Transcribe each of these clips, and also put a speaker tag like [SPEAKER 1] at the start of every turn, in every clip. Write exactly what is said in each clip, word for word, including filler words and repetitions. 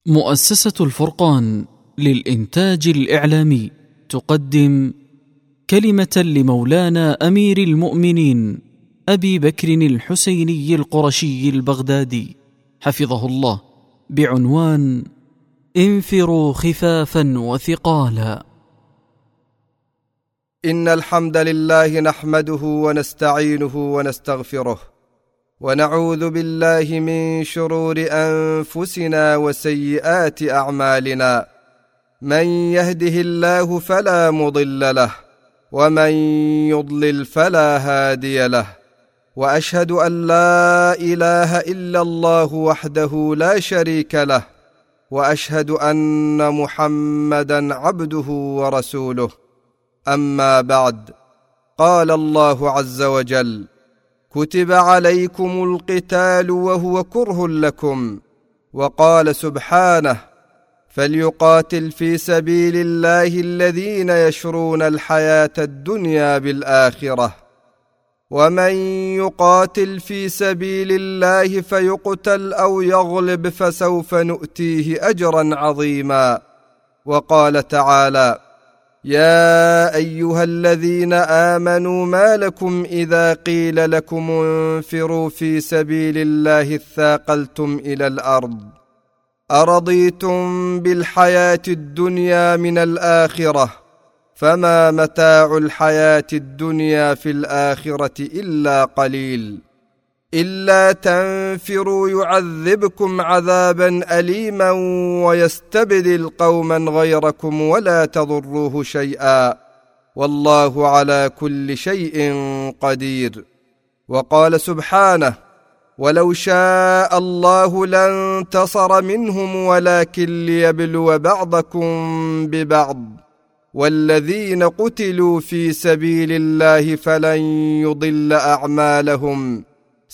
[SPEAKER 1] مؤسسة الفرقان للإنتاج الإعلامي تقدم كلمة لمولانا أمير المؤمنين أبي بكر الحسيني القرشي البغدادي حفظه الله بعنوان انفروا خفافا وثقالا.
[SPEAKER 2] إن الحمد لله نحمده ونستعينه ونستغفره ونعوذ بالله من شرور أنفسنا وسيئات أعمالنا، من يهده الله فلا مضل له ومن يضلل فلا هادي له، وأشهد أن لا إله إلا الله وحده لا شريك له، وأشهد أن محمدا عبده ورسوله. أما بعد، قال الله عز وجل: كتب عليكم القتال وهو كره لكم. وقال سبحانه: فليقاتل في سبيل الله الذين يشرون الحياة الدنيا بالآخرة، ومن يقاتل في سبيل الله فيقتل أو يغلب فسوف نؤتيه أجرا عظيما. وقال تعالى: يا أيها الذين آمنوا ما لكم إذا قيل لكم انفروا في سبيل الله اثاقلتم إلى الأرض أرضيتم بالحياة الدنيا من الآخرة فما متاع الحياة الدنيا في الآخرة إلا قليل، إلا تنفروا يعذبكم عذابا أليما ويستبدل قوما غيركم ولا تضروه شيئا، والله على كل شيء قدير. وقال سبحانه: ولو شاء الله لانتصر منهم ولكن ليبلو بعضكم ببعض، والذين قتلوا في سبيل الله فلن يضل أعمالهم،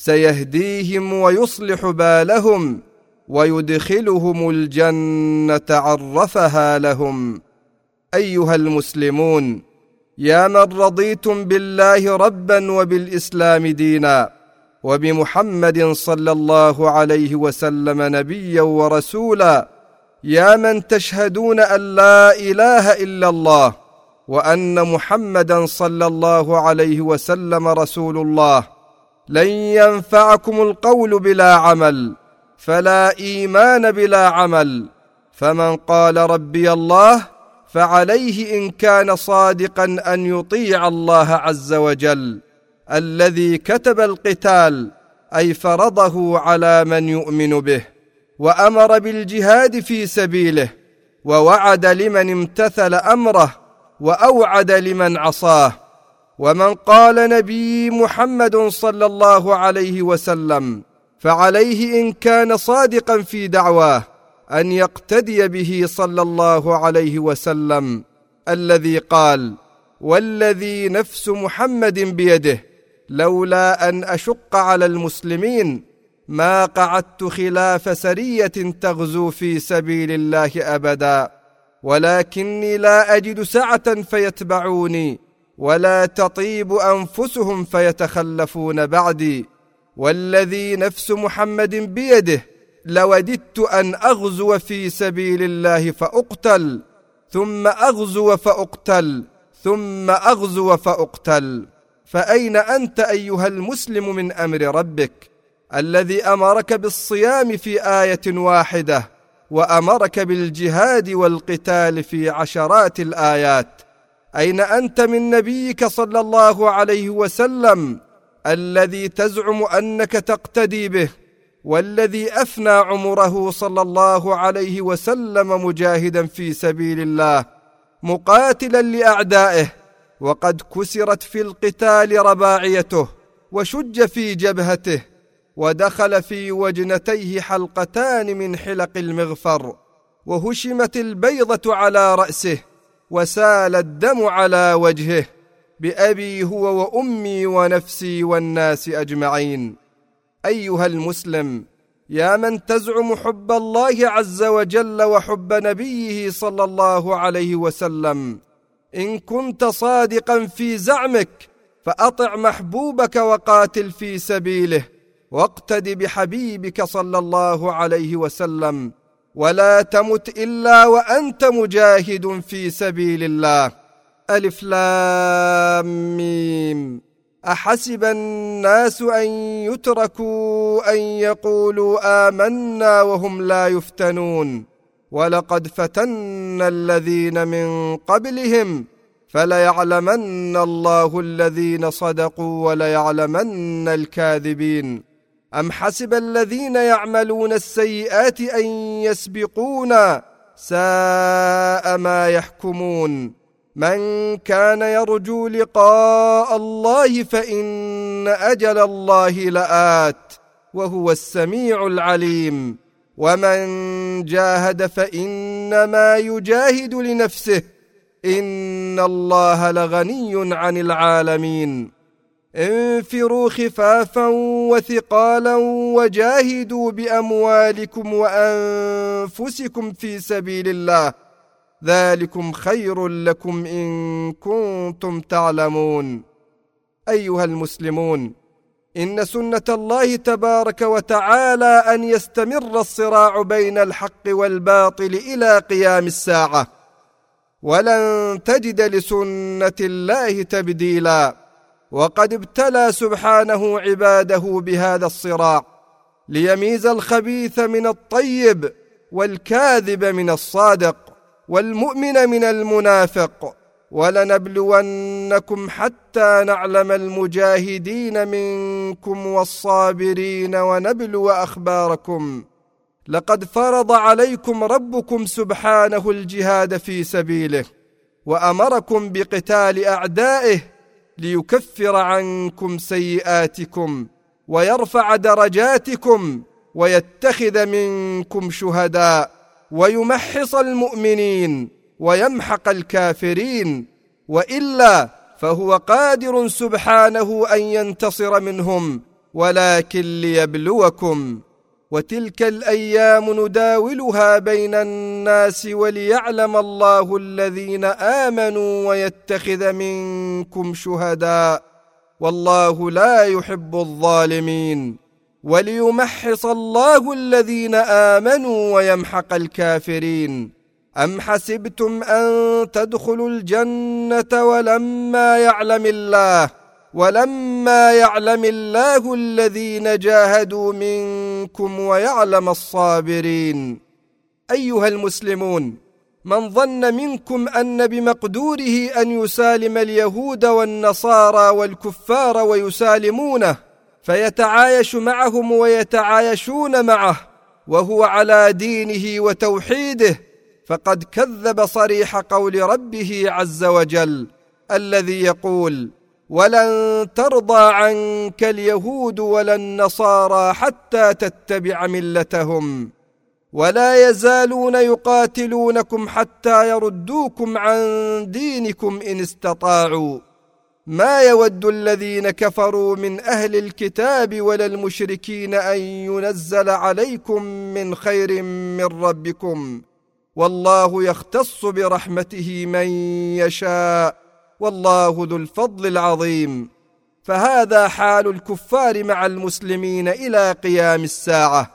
[SPEAKER 2] سيهديهم ويصلح بالهم ويدخلهم الجنة عرفها لهم. أيها المسلمون، يا من رضيتم بالله ربا وبالإسلام دينا وبمحمد صلى الله عليه وسلم نبيا ورسولا، يا من تشهدون أن لا إله إلا الله وأن محمدا صلى الله عليه وسلم رسول الله، لن ينفعكم القول بلا عمل، فلا إيمان بلا عمل. فمن قال ربي الله فعليه إن كان صادقا أن يطيع الله عز وجل الذي كتب القتال، أي فرضه على من يؤمن به، وأمر بالجهاد في سبيله، ووعد لمن امتثل أمره وأوعد لمن عصاه. ومن قال نبي محمد صلى الله عليه وسلم فعليه إن كان صادقا في دعواه أن يقتدي به صلى الله عليه وسلم الذي قال: والذي نفس محمد بيده لولا أن أشق على المسلمين ما قعدت خلاف سرية تغزو في سبيل الله أبدا، ولكني لا أجد سعة فيتبعوني ولا تطيب أنفسهم فيتخلفون بعدي، والذي نفس محمد بيده لوددت أن أغزو في سبيل الله فأقتل ثم أغزو فأقتل ثم أغزو فأقتل. فأين أنت أيها المسلم من أمر ربك الذي أمرك بالصيام في آية واحدة وأمرك بالجهاد والقتال في عشرات الآيات؟ أين أنت من نبيك صلى الله عليه وسلم الذي تزعم أنك تقتدي به، والذي أفنى عمره صلى الله عليه وسلم مجاهدا في سبيل الله مقاتلا لأعدائه، وقد كسرت في القتال رباعيته وشج في جبهته ودخل في وجنتيه حلقتان من حلق المغفر، وهشمت البيضة على رأسه وسال الدم على وجهه، بأبي هو وأمي ونفسي والناس أجمعين. أيها المسلم، يا من تزعم حب الله عز وجل وحب نبيه صلى الله عليه وسلم، إن كنت صادقا في زعمك فأطع محبوبك وقاتل في سبيله، واقتد بحبيبك صلى الله عليه وسلم، ولا تمت إلا وأنت مجاهد في سبيل الله. ألف لام ميم. أحسب الناس أن يتركوا أن يقولوا آمنا وهم لا يفتنون ولقد فتنا الذين من قبلهم فليعلمن الله الذين صدقوا وليعلمن الكاذبين. أم حسب الذين يعملون السيئات أن يسبقونا ساء ما يحكمون. من كان يرجو لقاء الله فإن أجل الله لآت وهو السميع العليم. ومن جاهد فإنما يجاهد لنفسه إن الله لغني عن العالمين. انفروا خفافا وثقالا وجاهدوا بأموالكم وأنفسكم في سبيل الله ذلكم خير لكم إن كنتم تعلمون. أيها المسلمون، إن سنة الله تبارك وتعالى أن يستمر الصراع بين الحق والباطل إلى قيام الساعة، ولن تجد لسنة الله تبديلا. وقد ابتلى سبحانه عباده بهذا الصراع ليميز الخبيث من الطيب والكاذب من الصادق والمؤمن من المنافق. ولنبلونكم حتى نعلم المجاهدين منكم والصابرين ونبلو أخباركم. لقد فرض عليكم ربكم سبحانه الجهاد في سبيله وأمركم بقتال أعدائه ليكفر عنكم سيئاتكم ويرفع درجاتكم ويتخذ منكم شهداء ويمحص المؤمنين ويمحق الكافرين، وإلا فهو قادر سبحانه أن ينتصر منهم ولكن ليبلوكم. وتلك الأيام نداولها بين الناس وليعلم الله الذين آمنوا ويتخذ منكم شهداء والله لا يحب الظالمين. وليمحص الله الذين آمنوا ويمحق الكافرين. أم حسبتم أن تدخلوا الجنة ولما يعلم الله ولما يعلم الله الذين جاهدوا منكم ويعلم الصابرين. أيها المسلمون، من ظن منكم أن بمقدوره أن يسالم اليهود والنصارى والكفار ويسالمونه فيتعايش معهم ويتعايشون معه وهو على دينه وتوحيده فقد كذب صريح قول ربه عز وجل الذي يقول: ولن ترضى عنك اليهود ولا النصارى حتى تتبع ملتهم ولا يزالون يقاتلونكم حتى يردوكم عن دينكم إن استطاعوا ما يود الذين كفروا من أهل الكتاب ولا المشركين أن ينزل عليكم من خير من ربكم والله يختص برحمته من يشاء والله ذو الفضل العظيم. فهذا حال الكفار مع المسلمين إلى قيام الساعة،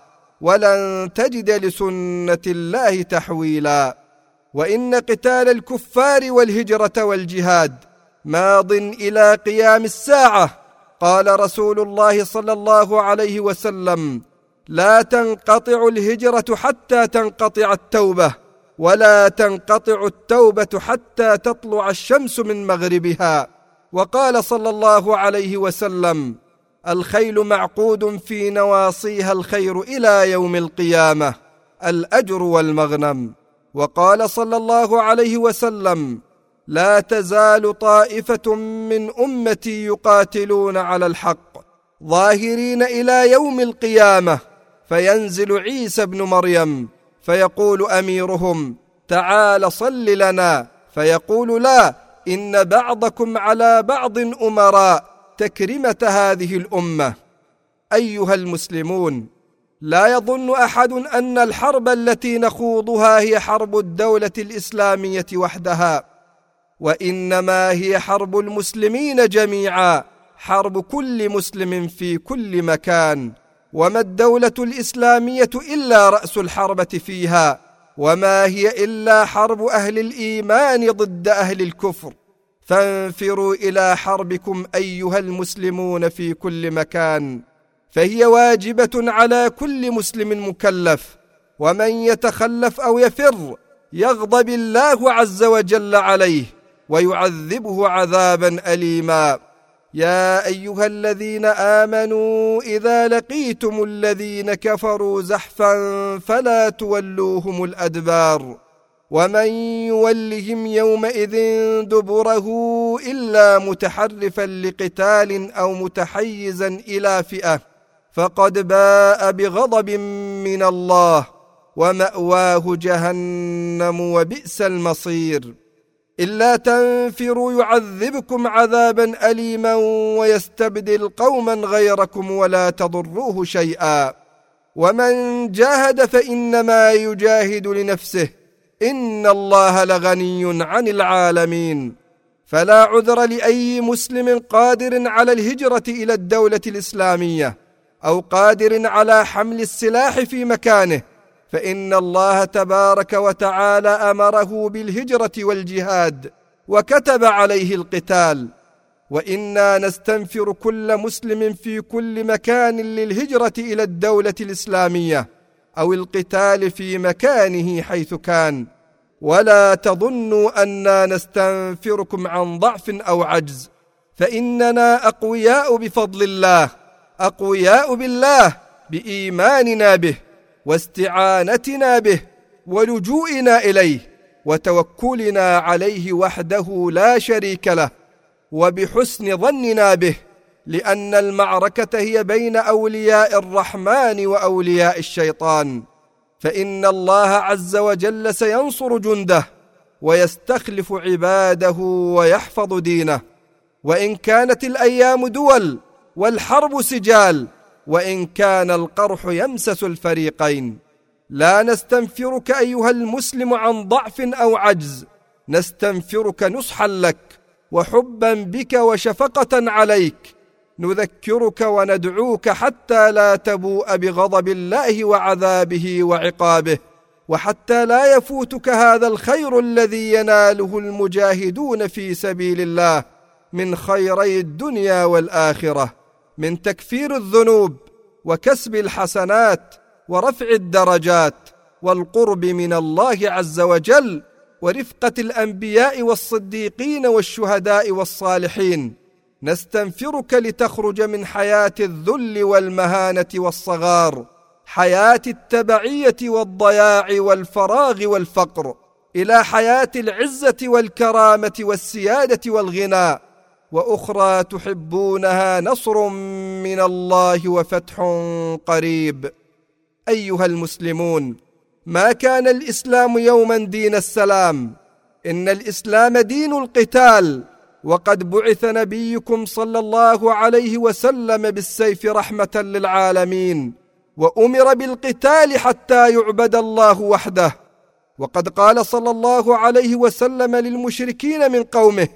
[SPEAKER 2] ولن تجد لسنة الله تحويلا. وإن قتال الكفار والهجرة والجهاد ماض إلى قيام الساعة. قال رسول الله صلى الله عليه وسلم: لا تنقطع الهجرة حتى تنقطع التوبة، ولا تنقطع التوبة حتى تطلع الشمس من مغربها. وقال صلى الله عليه وسلم: الخيل معقود في نواصيها الخير إلى يوم القيامة، الأجر والمغنم. وقال صلى الله عليه وسلم: لا تزال طائفة من أمتي يقاتلون على الحق ظاهرين إلى يوم القيامة، فينزل عيسى بن مريم فيقول أميرهم: تعال صل لنا، فيقول: لا، إن بعضكم على بعض أمراء، تكرمة هذه الأمة. أيها المسلمون، لا يظن أحد أن الحرب التي نخوضها هي حرب الدولة الإسلامية وحدها، وإنما هي حرب المسلمين جميعا، حرب كل مسلم في كل مكان. وما الدولة الإسلامية إلا رأس الحربة فيها، وما هي إلا حرب أهل الإيمان ضد أهل الكفر. فانفروا إلى حربكم أيها المسلمون في كل مكان، فهي واجبة على كل مسلم مكلف، ومن يتخلف أو يفر يغضب الله عز وجل عليه ويعذبه عذابا أليما. يا أيها الذين آمنوا إذا لقيتم الذين كفروا زحفا فلا تولوهم الأدبار، ومن يولهم يومئذ دبره إلا متحرفا لقتال أو متحيزا إلى فئة فقد باء بغضب من الله ومأواه جهنم وبئس المصير. إلا تنفروا يعذبكم عذابا أليما ويستبدل قوما غيركم ولا تضروه شيئا، ومن جاهد فإنما يجاهد لنفسه إن الله لغني عن العالمين. فلا عذر لأي مسلم قادر على الهجرة إلى الدولة الإسلامية أو قادر على حمل السلاح في مكانه، فإن الله تبارك وتعالى أمره بالهجرة والجهاد وكتب عليه القتال، وإنا نستنفر كل مسلم في كل مكان للهجرة إلى الدولة الإسلامية أو القتال في مكانه حيث كان. ولا تظنوا أننا نستنفركم عن ضعف أو عجز، فإننا أقوياء بفضل الله، أقوياء بالله بإيماننا به واستعانتنا به ولجوئنا إليه وتوكلنا عليه وحده لا شريك له، وبحسن ظننا به، لأن المعركة هي بين أولياء الرحمن وأولياء الشيطان، فإن الله عز وجل سينصر جنده ويستخلف عباده ويحفظ دينه. وإن كانت الأيام دول والحرب سجال، وإن كان القرح يمسس الفريقين، لا نستنفرك أيها المسلم عن ضعف أو عجز، نستنفرك نصحا لك وحبا بك وشفقة عليك، نذكرك وندعوك حتى لا تبوء بغضب الله وعذابه وعقابه، وحتى لا يفوتك هذا الخير الذي يناله المجاهدون في سبيل الله من خيري الدنيا والآخرة، من تكفير الذنوب وكسب الحسنات ورفع الدرجات والقرب من الله عز وجل ورفقة الأنبياء والصديقين والشهداء والصالحين. نستنفرك لتخرج من حياة الذل والمهانة والصغار، حياة التبعية والضياع والفراغ والفقر، إلى حياة العزة والكرامة والسيادة والغنى، وأخرى تحبونها نصر من الله وفتح قريب. أيها المسلمون، ما كان الإسلام يوما دين السلام، إن الإسلام دين القتال، وقد بعث نبيكم صلى الله عليه وسلم بالسيف رحمة للعالمين، وأمر بالقتال حتى يعبد الله وحده. وقد قال صلى الله عليه وسلم للمشركين من قومه: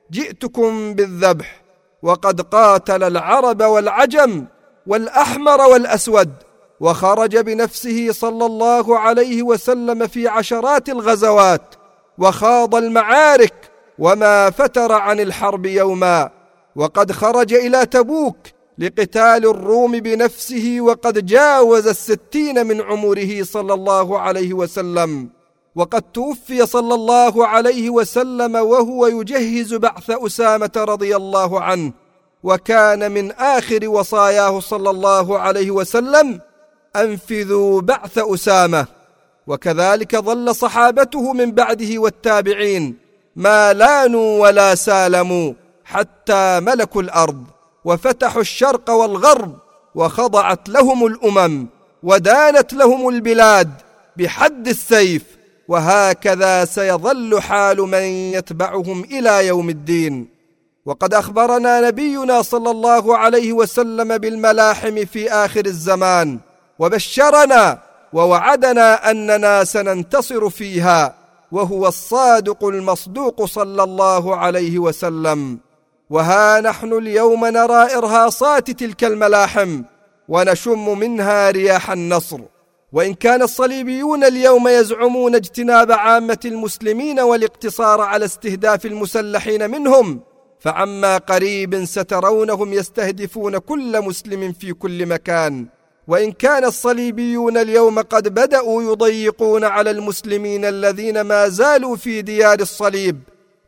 [SPEAKER 2] جئتكم بالذبح، وقد قاتل العرب والعجم والأحمر والأسود، وخرج بنفسه صلى الله عليه وسلم في عشرات الغزوات وخاض المعارك وما فتر عن الحرب يوما، وقد خرج إلى تبوك لقتال الروم بنفسه وقد جاوز الستين من عمره صلى الله عليه وسلم، وقد توفي صلى الله عليه وسلم وهو يجهز بعث أسامة رضي الله عنه، وكان من آخر وصاياه صلى الله عليه وسلم: أنفذوا بعث أسامة. وكذلك ظل صحابته من بعده والتابعين ما لانوا ولا سالموا حتى ملكوا الأرض وفتحوا الشرق والغرب، وخضعت لهم الأمم ودانت لهم البلاد بحد السيف، وهكذا سيظل حال من يتبعهم إلى يوم الدين. وقد أخبرنا نبينا صلى الله عليه وسلم بالملاحم في آخر الزمان، وبشرنا ووعدنا أننا سننتصر فيها، وهو الصادق المصدوق صلى الله عليه وسلم. وها نحن اليوم نرى إرهاصات تلك الملاحم، ونشم منها رياح النصر. وإن كان الصليبيون اليوم يزعمون اجتناب عامة المسلمين والاقتصار على استهداف المسلحين منهم، فعما قريب سترونهم يستهدفون كل مسلم في كل مكان. وإن كان الصليبيون اليوم قد بدأوا يضيقون على المسلمين الذين ما زالوا في ديار الصليب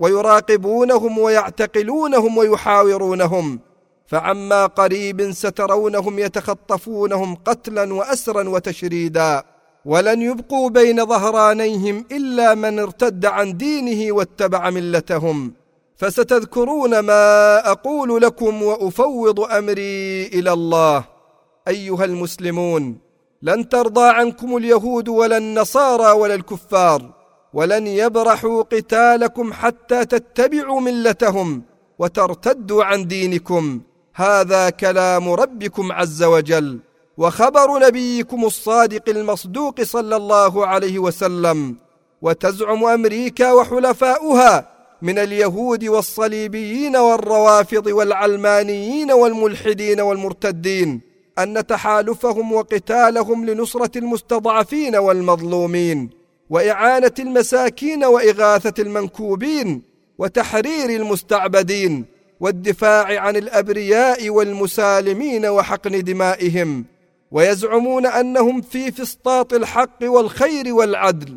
[SPEAKER 2] ويراقبونهم ويعتقلونهم ويحاورونهم، فعما قريب سترونهم يتخطفونهم قتلا وأسرا وتشريدا، ولن يبقوا بين ظهرانيهم إلا من ارتد عن دينه واتبع ملتهم. فستذكرون ما أقول لكم وأفوض أمري إلى الله. أيها المسلمون، لن ترضى عنكم اليهود ولا النصارى ولا الكفار، ولن يبرحوا قتالكم حتى تتبعوا ملتهم وترتدوا عن دينكم. هذا كلام ربكم عز وجل وخبر نبيكم الصادق المصدوق صلى الله عليه وسلم. وتزعم أمريكا وحلفاؤها من اليهود والصليبيين والروافض والعلمانيين والملحدين والمرتدين أن تحالفهم وقتالهم لنصرة المستضعفين والمظلومين وإعانة المساكين وإغاثة المنكوبين وتحرير المستعبدين والدفاع عن الأبرياء والمسالمين وحقن دمائهم. ويزعمون أنهم في فسطاط الحق والخير والعدل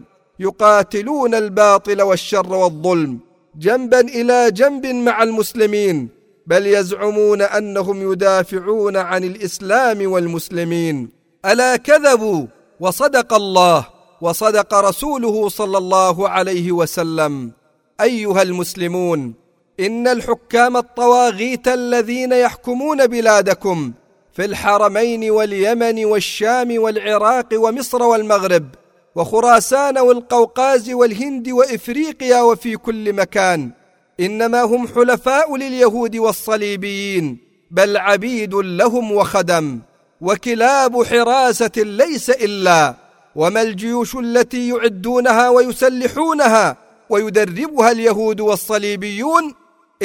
[SPEAKER 2] يقاتلون الباطل والشر والظلم جنبا إلى جنب مع المسلمين، بل يزعمون أنهم يدافعون عن الإسلام والمسلمين. ألا كذبوا وصدق الله وصدق رسوله صلى الله عليه وسلم. أيها المسلمون، إن الحكام الطواغيت الذين يحكمون بلادكم في الحرمين واليمن والشام والعراق ومصر والمغرب وخراسان والقوقاز والهند وإفريقيا وفي كل مكان، إنما هم حلفاء لليهود والصليبيين، بل عبيد لهم وخدم وكلاب حراسة ليس إلا. وما الجيوش التي يعدونها ويسلحونها ويدربها اليهود والصليبيون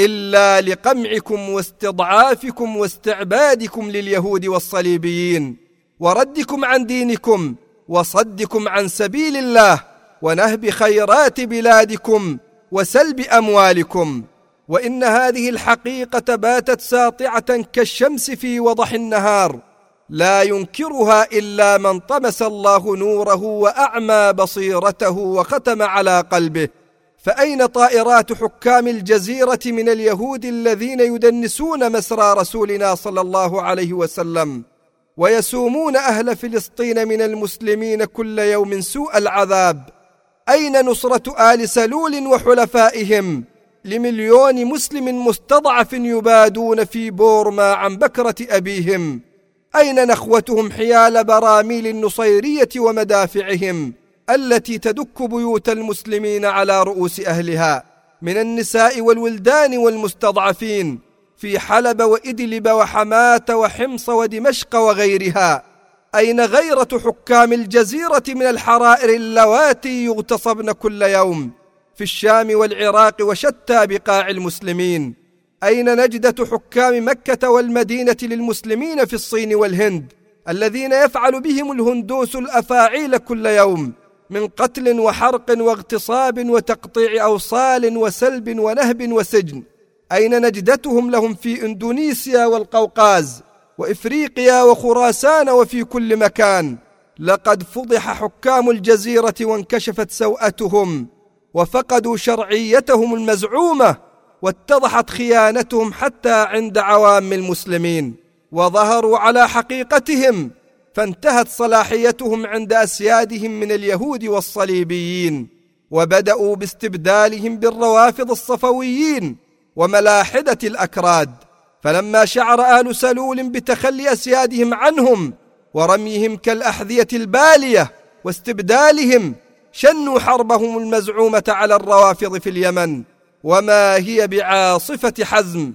[SPEAKER 2] إلا لقمعكم واستضعافكم واستعبادكم لليهود والصليبيين وردكم عن دينكم وصدكم عن سبيل الله ونهب خيرات بلادكم وسلب أموالكم. وإن هذه الحقيقة باتت ساطعة كالشمس في وضح النهار، لا ينكرها إلا من طمس الله نوره وأعمى بصيرته وختم على قلبه. فأين طائرات حكام الجزيرة من اليهود الذين يدنسون مسرى رسولنا صلى الله عليه وسلم ويسومون أهل فلسطين من المسلمين كل يوم سوء العذاب؟ أين نصرة آل سلول وحلفائهم لمليون مسلم مستضعف يبادون في بورما عن بكرة أبيهم؟ أين نخوتهم حيال براميل النصيرية ومدافعهم التي تدك بيوت المسلمين على رؤوس أهلها من النساء والولدان والمستضعفين في حلب وإدلب وحماة وحمص ودمشق وغيرها؟ أين غيرة حكام الجزيرة من الحرائر اللواتي يغتصبن كل يوم في الشام والعراق وشتى بقاع المسلمين؟ أين نجدة حكام مكة والمدينة للمسلمين في الصين والهند الذين يفعل بهم الهندوس الأفاعيل كل يوم من قتل وحرق واغتصاب وتقطيع أوصال وسلب ونهب وسجن؟ أين نجدتهم لهم في إندونيسيا والقوقاز وإفريقيا وخراسان وفي كل مكان؟ لقد فضح حكام الجزيرة وانكشفت سوءتهم وفقدوا شرعيتهم المزعومة، واتضحت خيانتهم حتى عند عوام المسلمين، وظهروا على حقيقتهم، فانتهت صلاحيتهم عند أسيادهم من اليهود والصليبيين، وبدأوا باستبدالهم بالروافض الصفويين وملاحدة الأكراد. فلما شعر آل سلول بتخلي أسيادهم عنهم ورميهم كالأحذية البالية واستبدالهم، شنوا حربهم المزعومة على الروافض في اليمن، وما هي بعاصفة حزم،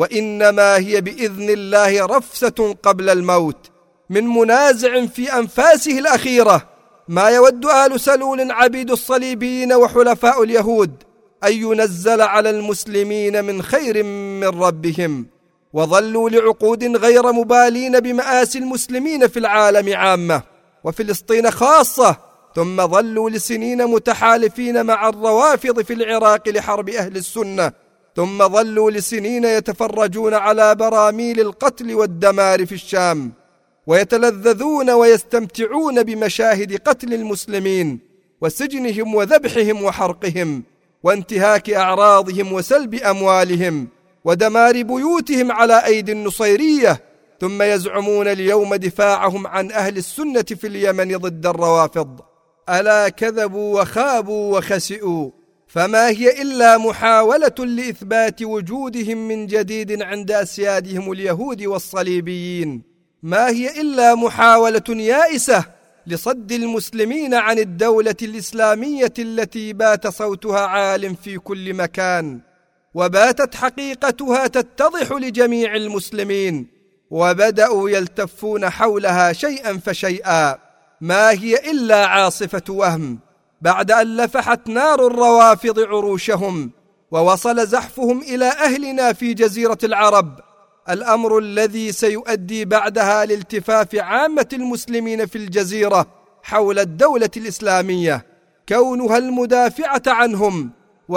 [SPEAKER 2] وإنما هي بإذن الله رفسة قبل الموت من منازع في أنفاسه الأخيرة. ما يود آل سلول عبيد الصليبيين وحلفاء اليهود أن ينزل على المسلمين من خير من ربهم، وظلوا لعقود غير مبالين بمآسي المسلمين في العالم عامة وفلسطين خاصة، ثم ظلوا لسنين متحالفين مع الروافض في العراق لحرب أهل السنة، ثم ظلوا لسنين يتفرجون على براميل القتل والدمار في الشام، ويتلذذون ويستمتعون بمشاهد قتل المسلمين وسجنهم وذبحهم وحرقهم وانتهاك أعراضهم وسلب أموالهم ودمار بيوتهم على أيدي النصيرية، ثم يزعمون اليوم دفاعهم عن أهل السنة في اليمن ضد الروافض. ألا كذبوا وخابوا وخسئوا، فما هي إلا محاولة لإثبات وجودهم من جديد عند أسيادهم اليهود والصليبيين، ما هي إلا محاولة يائسة لصد المسلمين عن الدولة الإسلامية التي بات صوتها عال في كل مكان، وباتت حقيقتها تتضح لجميع المسلمين، وبدأوا يلتفون حولها شيئا فشيئا. ما هي إلا عاصفة وهم بعد أن لفحت نار الروافض عروشهم ووصل زحفهم إلى أهلنا في جزيرة العرب، الأمر الذي سيؤدي بعدها لالتفاف عامة المسلمين في الجزيرة حول الدولة الإسلامية كونها المدافعة عنهم،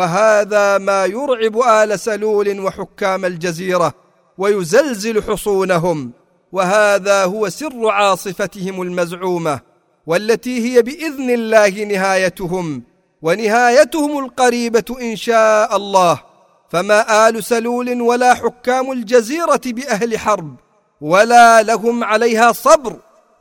[SPEAKER 2] وهذا ما يرعب آل سلول وحكام الجزيرة ويزلزل حصونهم، وهذا هو سر عاصفتهم المزعومة، والتي هي بإذن الله نهايتهم، ونهايتهم القريبة إن شاء الله. فما آل سلول ولا حكام الجزيرة بأهل حرب ولا لهم عليها صبر،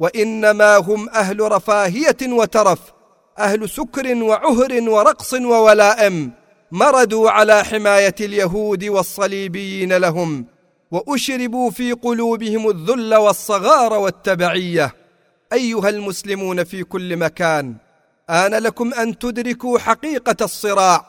[SPEAKER 2] وإنما هم أهل رفاهية وترف، أهل سكر وعهر ورقص وولائم، مردوا على حماية اليهود والصليبيين لهم، وأشربوا في قلوبهم الذل والصغار والتبعية. أيها المسلمون في كل مكان، آن لكم أن تدركوا حقيقة الصراع،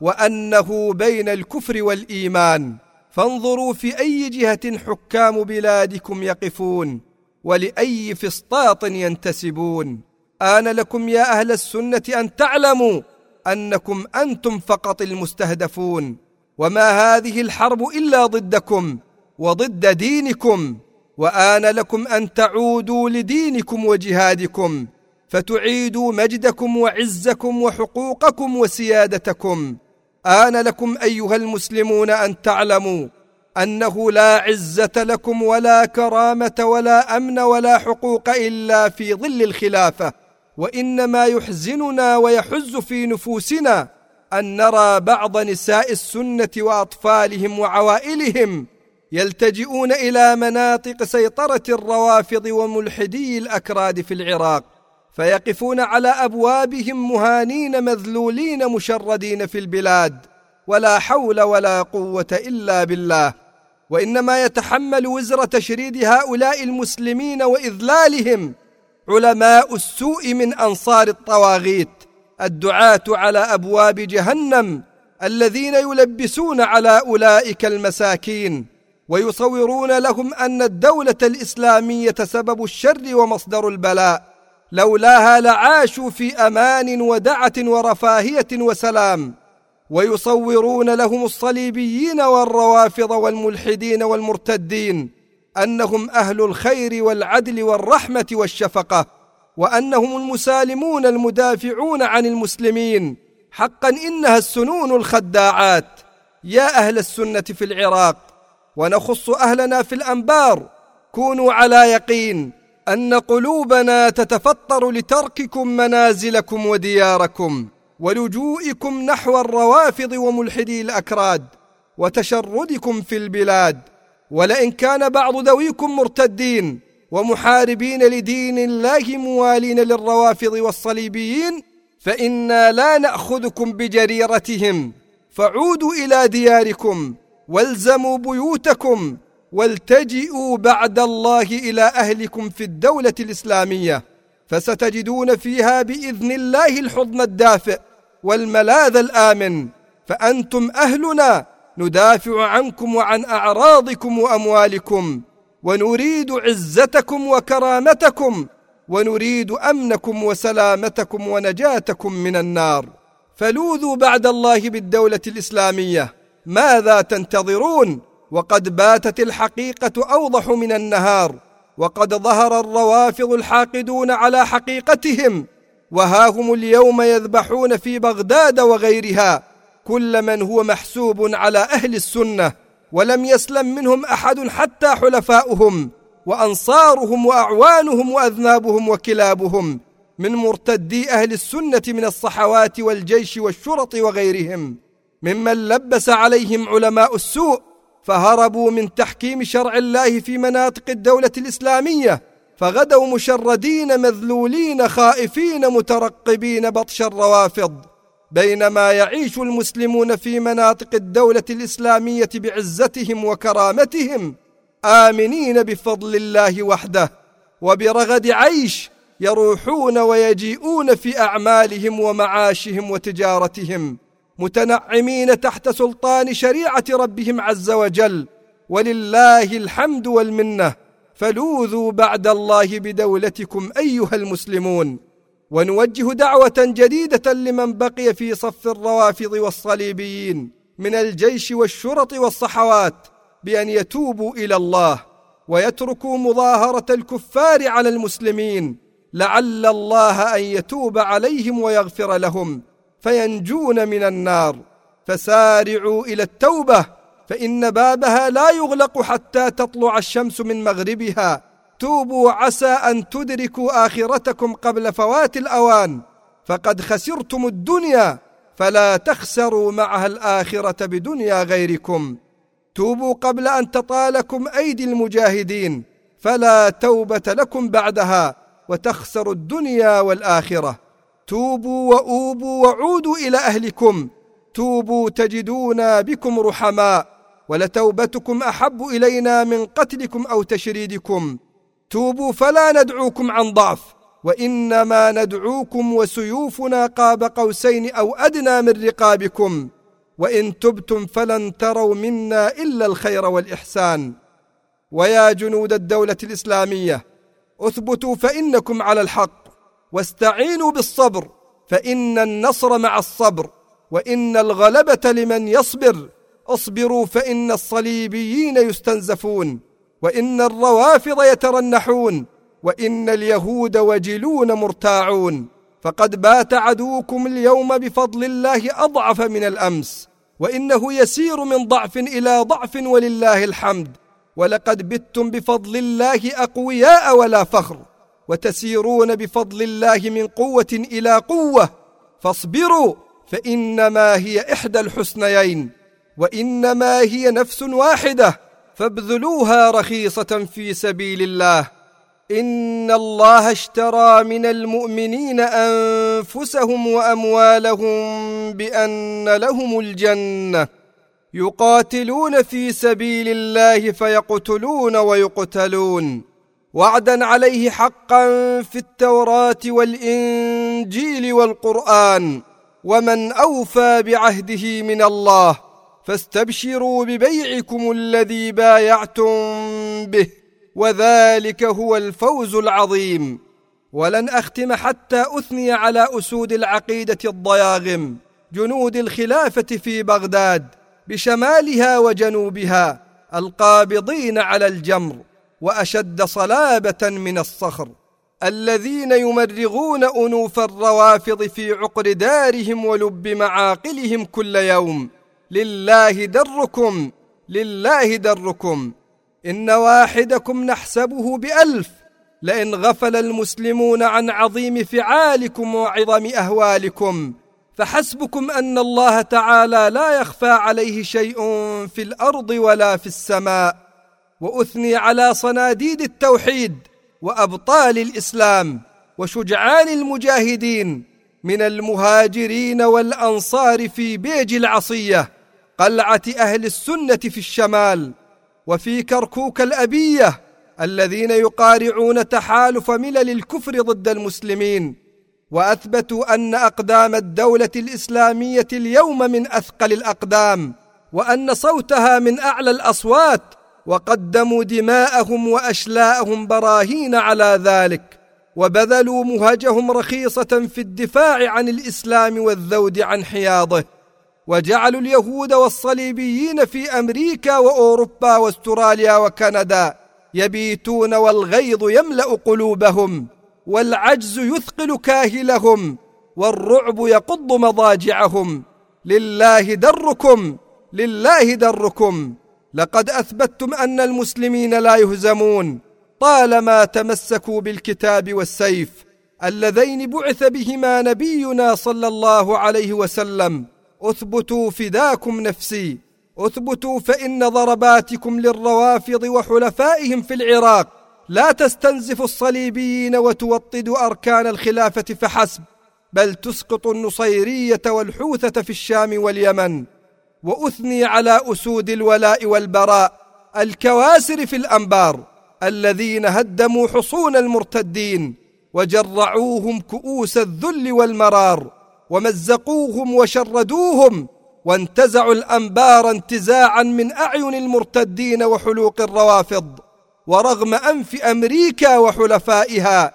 [SPEAKER 2] وأنه بين الكفر والإيمان، فانظروا في أي جهة حكام بلادكم يقفون ولأي فسطاط ينتسبون. آن لكم يا أهل السنة أن تعلموا أنكم أنتم فقط المستهدفون، وما هذه الحرب إلا ضدكم وضد دينكم، وآن لكم أن تعودوا لدينكم وجهادكم فتعيدوا مجدكم وعزكم وحقوقكم وسيادتكم. آن لكم أيها المسلمون أن تعلموا أنه لا عزة لكم ولا كرامة ولا أمن ولا حقوق إلا في ظل الخلافة، وإنما يحزننا ويحز في نفوسنا أن نرى بعض نساء السنة وأطفالهم وعوائلهم يلتجئون إلى مناطق سيطرة الروافض وملحدي الأكراد في العراق، فيقفون على أبوابهم مهانين مذلولين مشردين في البلاد، ولا حول ولا قوة إلا بالله. وإنما يتحمل وزر تشريد هؤلاء المسلمين وإذلالهم علماء السوء من أنصار الطواغيت، الدعاة على أبواب جهنم، الذين يلبسون على أولئك المساكين ويصورون لهم أن الدولة الإسلامية سبب الشر ومصدر البلاء، لولاها لعاشوا في أمان ودعة ورفاهية وسلام، ويصورون لهم الصليبيين والروافض والملحدين والمرتدين أنهم أهل الخير والعدل والرحمة والشفقة، وأنهم المسالمون المدافعون عن المسلمين. حقا إنها السنون الخداعات. يا أهل السنة في العراق، ونخص أهلنا في الأنبار، كونوا على يقين أن قلوبنا تتفطر لترككم منازلكم ودياركم ولجوئكم نحو الروافض وملحدي الأكراد وتشردكم في البلاد. ولئن كان بعض ذويكم مرتدين ومحاربين لدين الله موالين للروافض والصليبيين، فإنا لا نأخذكم بجريرتهم، فعودوا إلى دياركم والزموا بيوتكم والتجئوا بعد الله إلى أهلكم في الدولة الإسلامية، فستجدون فيها بإذن الله الحضن الدافئ والملاذ الآمن، فأنتم أهلنا، ندافع عنكم وعن أعراضكم وأموالكم، ونريد عزتكم وكرامتكم، ونريد أمنكم وسلامتكم ونجاتكم من النار. فلوذوا بعد الله بالدولة الإسلامية، ماذا تنتظرون؟ وقد باتت الحقيقة أوضح من النهار، وقد ظهر الروافض الحاقدون على حقيقتهم، وها هم اليوم يذبحون في بغداد وغيرها كل من هو محسوب على أهل السنة، ولم يسلم منهم أحد حتى حلفاؤهم وأنصارهم وأعوانهم وأذنابهم وكلابهم من مرتدي أهل السنة من الصحوات والجيش والشرط وغيرهم، ممن لبس عليهم علماء السوء فهربوا من تحكيم شرع الله في مناطق الدولة الإسلامية، فغدوا مشردين مذلولين خائفين مترقبين بطش الروافض، بينما يعيش المسلمون في مناطق الدولة الإسلامية بعزتهم وكرامتهم آمنين بفضل الله وحده، وبرغد عيش يروحون ويجيئون في أعمالهم ومعاشهم وتجارتهم، متنعمين تحت سلطان شريعة ربهم عز وجل، ولله الحمد والمنة. فلوذوا بعد الله بدولتكم أيها المسلمون، ونوجه دعوة جديدة لمن بقي في صف الروافض والصليبيين من الجيش والشرط والصحوات بأن يتوبوا إلى الله ويتركوا مظاهرة الكفار على المسلمين، لعل الله أن يتوب عليهم ويغفر لهم فينجون من النار. فسارعوا إلى التوبة، فإن بابها لا يغلق حتى تطلع الشمس من مغربها. توبوا عسى أن تدركوا آخرتكم قبل فوات الأوان، فقد خسرتم الدنيا فلا تخسروا معها الآخرة بدنيا غيركم. توبوا قبل أن تطالكم أيدي المجاهدين، فلا توبة لكم بعدها وتخسروا الدنيا والآخرة. توبوا وأوبوا وعودوا إلى أهلكم، توبوا تجدونا بكم رحماء، ولتوبتكم أحب إلينا من قتلكم أو تشريدكم. توبوا فلا ندعوكم عن ضعف، وإنما ندعوكم وسيوفنا قاب قوسين أو أدنى من رقابكم، وإن تبتم فلن تروا منا إلا الخير والإحسان. ويا جنود الدولة الإسلامية، اثبتوا فإنكم على الحق، واستعينوا بالصبر فإن النصر مع الصبر، وإن الغلبة لمن يصبر. اصبروا فإن الصليبيين يستنزفون، وإن الروافض يترنحون، وإن اليهود وجلون مرتاعون. فقد بات عدوكم اليوم بفضل الله أضعف من الأمس، وإنه يسير من ضعف إلى ضعف ولله الحمد. ولقد بتم بفضل الله أقوياء ولا فخر، وتسيرون بفضل الله من قوة إلى قوة. فاصبروا فإنما هي إحدى الحسنيين، وإنما هي نفس واحدة، فابذلوها رخيصة في سبيل الله. إن الله اشترى من المؤمنين أنفسهم وأموالهم بأن لهم الجنة، يقاتلون في سبيل الله فيقتلون ويقتلون، وعدا عليه حقا في التوراة والإنجيل والقرآن، ومن أوفى بعهده من الله. فاستبشروا ببيعكم الذي بايعتم به، وذلك هو الفوز العظيم. ولن أختم حتى أثني على أسود العقيدة الضياغم، جنود الخلافة في بغداد بشمالها وجنوبها، القابضين على الجمر وأشد صلابة من الصخر، الذين يمرغون أنوف الروافض في عقر دارهم ولب معاقلهم كل يوم. لله دركم، لله دركم. إن واحدكم نحسبه بألف، لئن غفل المسلمون عن عظيم فعالكم وعظم أهوالكم، فحسبكم أن الله تعالى لا يخفى عليه شيء في الأرض ولا في السماء. وأثني على صناديد التوحيد وأبطال الإسلام وشجعان المجاهدين من المهاجرين والأنصار في بيج العصية، قلعة أهل السنة في الشمال، وفي كركوك الأبية، الذين يقارعون تحالف ملل الكفر ضد المسلمين، وأثبتوا أن أقدام الدولة الإسلامية اليوم من أثقل الأقدام، وأن صوتها من أعلى الأصوات، وقدموا دماءهم وأشلاءهم براهين على ذلك، وبذلوا مهجهم رخيصة في الدفاع عن الإسلام والذود عن حياضه. وجعلوا اليهود والصليبيين في أمريكا وأوروبا واستراليا وكندا يبيتون والغيظ يملأ قلوبهم، والعجز يثقل كاهلهم، والرعب يقض مضاجعهم. لله دركم، لله دركم. لقد أثبتتم أن المسلمين لا يهزمون طالما تمسكوا بالكتاب والسيف اللذين بعث بهما نبينا صلى الله عليه وسلم. أثبتوا فداكم نفسي، أثبتوا، فإن ضرباتكم للروافض وحلفائهم في العراق لا تستنزف الصليبيين وتوطد أركان الخلافة فحسب، بل تسقط النصيرية والحوثة في الشام واليمن. وأثني على أسود الولاء والبراء الكواسر في الأنبار الذين هدموا حصون المرتدين وجرعوهم كؤوس الذل والمرار، ومزقوهم وشردوهم، وانتزعوا الأنبار انتزاعا من أعين المرتدين وحلوق الروافض. ورغم أنف أمريكا وحلفائها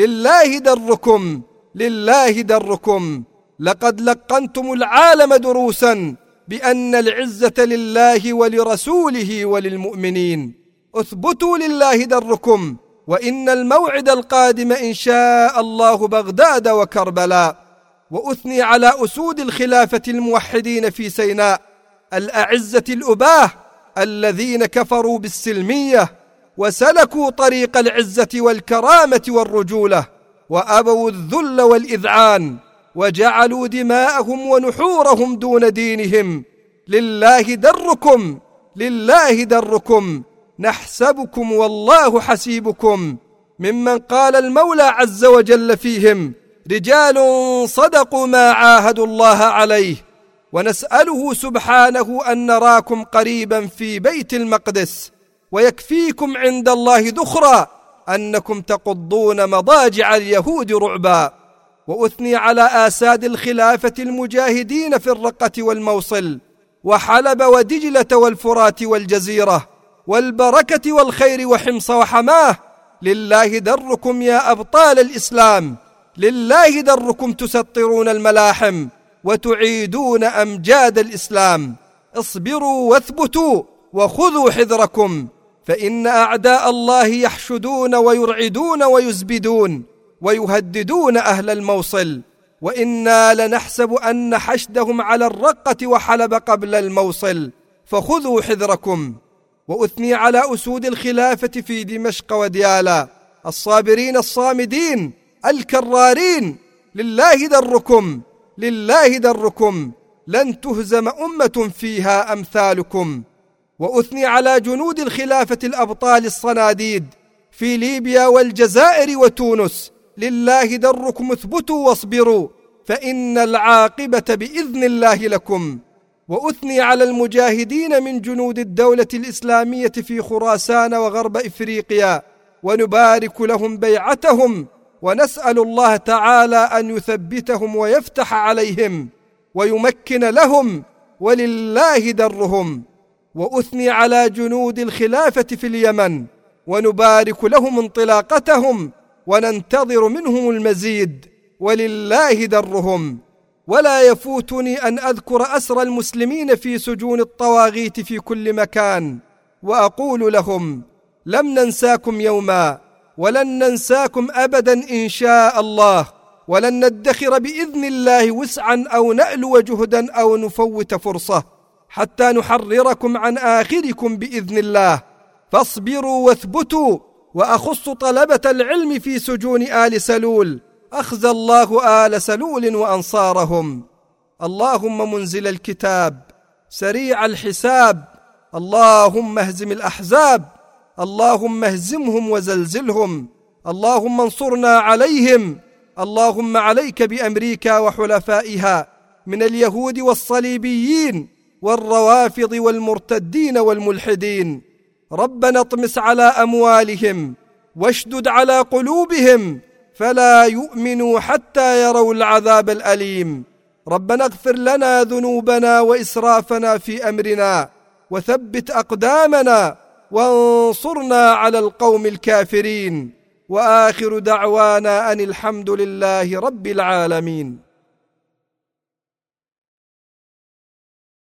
[SPEAKER 2] لله دركم، لله دركم. لقد لقنتم العالم دروسا بأن العزة لله ولرسوله وللمؤمنين. اثبتوا لله دركم، وإن الموعد القادم إن شاء الله بغداد وكربلاء. وأثني على أسود الخلافة الموحدين في سيناء الأعزة الأباه الذين كفروا بالسلمية وسلكوا طريق العزة والكرامة والرجولة، وأبوا الذل والإذعان، وجعلوا دماءهم ونحورهم دون دينهم. لله دركم، لله دركم. نحسبكم والله حسيبكم، ممن قال المولى عز وجل فيهم: رجال صدقوا ما عاهدوا الله عليه. ونسأله سبحانه أن نراكم قريبا في بيت المقدس، ويكفيكم عند الله ذخرا أنكم تقضون مضاجع اليهود رعبا. وأثني على آساد الخلافة المجاهدين في الرقة والموصل وحلب ودجلة والفرات والجزيرة والبركة والخير وحمص وحماه. لله دركم يا أبطال الإسلام، لله دركم تسطرون الملاحم وتعيدون أمجاد الإسلام. اصبروا واثبتوا وخذوا حذركم، فإن أعداء الله يحشدون ويرعدون ويزبدون ويهددون أهل الموصل، وإنا لنحسب أن حشدهم على الرقة وحلب قبل الموصل، فخذوا حذركم. وأثني على أسود الخلافة في دمشق وديالا الصابرين الصامدين الكرارين. لله دركم، لله دركم. لن تهزم أمة فيها أمثالكم. وأثني على جنود الخلافة الأبطال الصناديد في ليبيا والجزائر وتونس. لله دركم، اثبتوا واصبروا، فإن العاقبة بإذن الله لكم. وأثني على المجاهدين من جنود الدولة الإسلامية في خراسان وغرب إفريقيا، ونبارك لهم بيعتهم، ونسأل الله تعالى أن يثبتهم ويفتح عليهم ويمكن لهم، ولله درهم. وأثني على جنود الخلافة في اليمن، ونبارك لهم انطلاقتهم، وننتظر منهم المزيد، ولله درهم. ولا يفوتني أن أذكر أسر المسلمين في سجون الطواغيت في كل مكان، وأقول لهم: لم ننساكم يوما، ولن ننساكم أبدا إن شاء الله، ولن ندخر بإذن الله وسعا أو نألو جهدا أو نفوت فرصة حتى نحرركم عن آخركم بإذن الله. فاصبروا واثبتوا. وأخص طلبة العلم في سجون آل سلول، أخزى الله آل سلول وأنصارهم. اللهم منزل الكتاب سريع الحساب، اللهم اهزم الأحزاب، اللهم اهزمهم وزلزلهم، اللهم انصرنا عليهم. اللهم عليك بأمريكا وحلفائها من اليهود والصليبيين والروافض والمرتدين والملحدين. ربنا اطمس على أموالهم واشدد على قلوبهم فلا يؤمنوا حتى يروا العذاب الأليم. ربنا اغفر لنا ذنوبنا وإسرافنا في أمرنا، وثبت أقدامنا، وانصرنا على القوم الكافرين. وآخر دعوانا أن الحمد لله رب العالمين.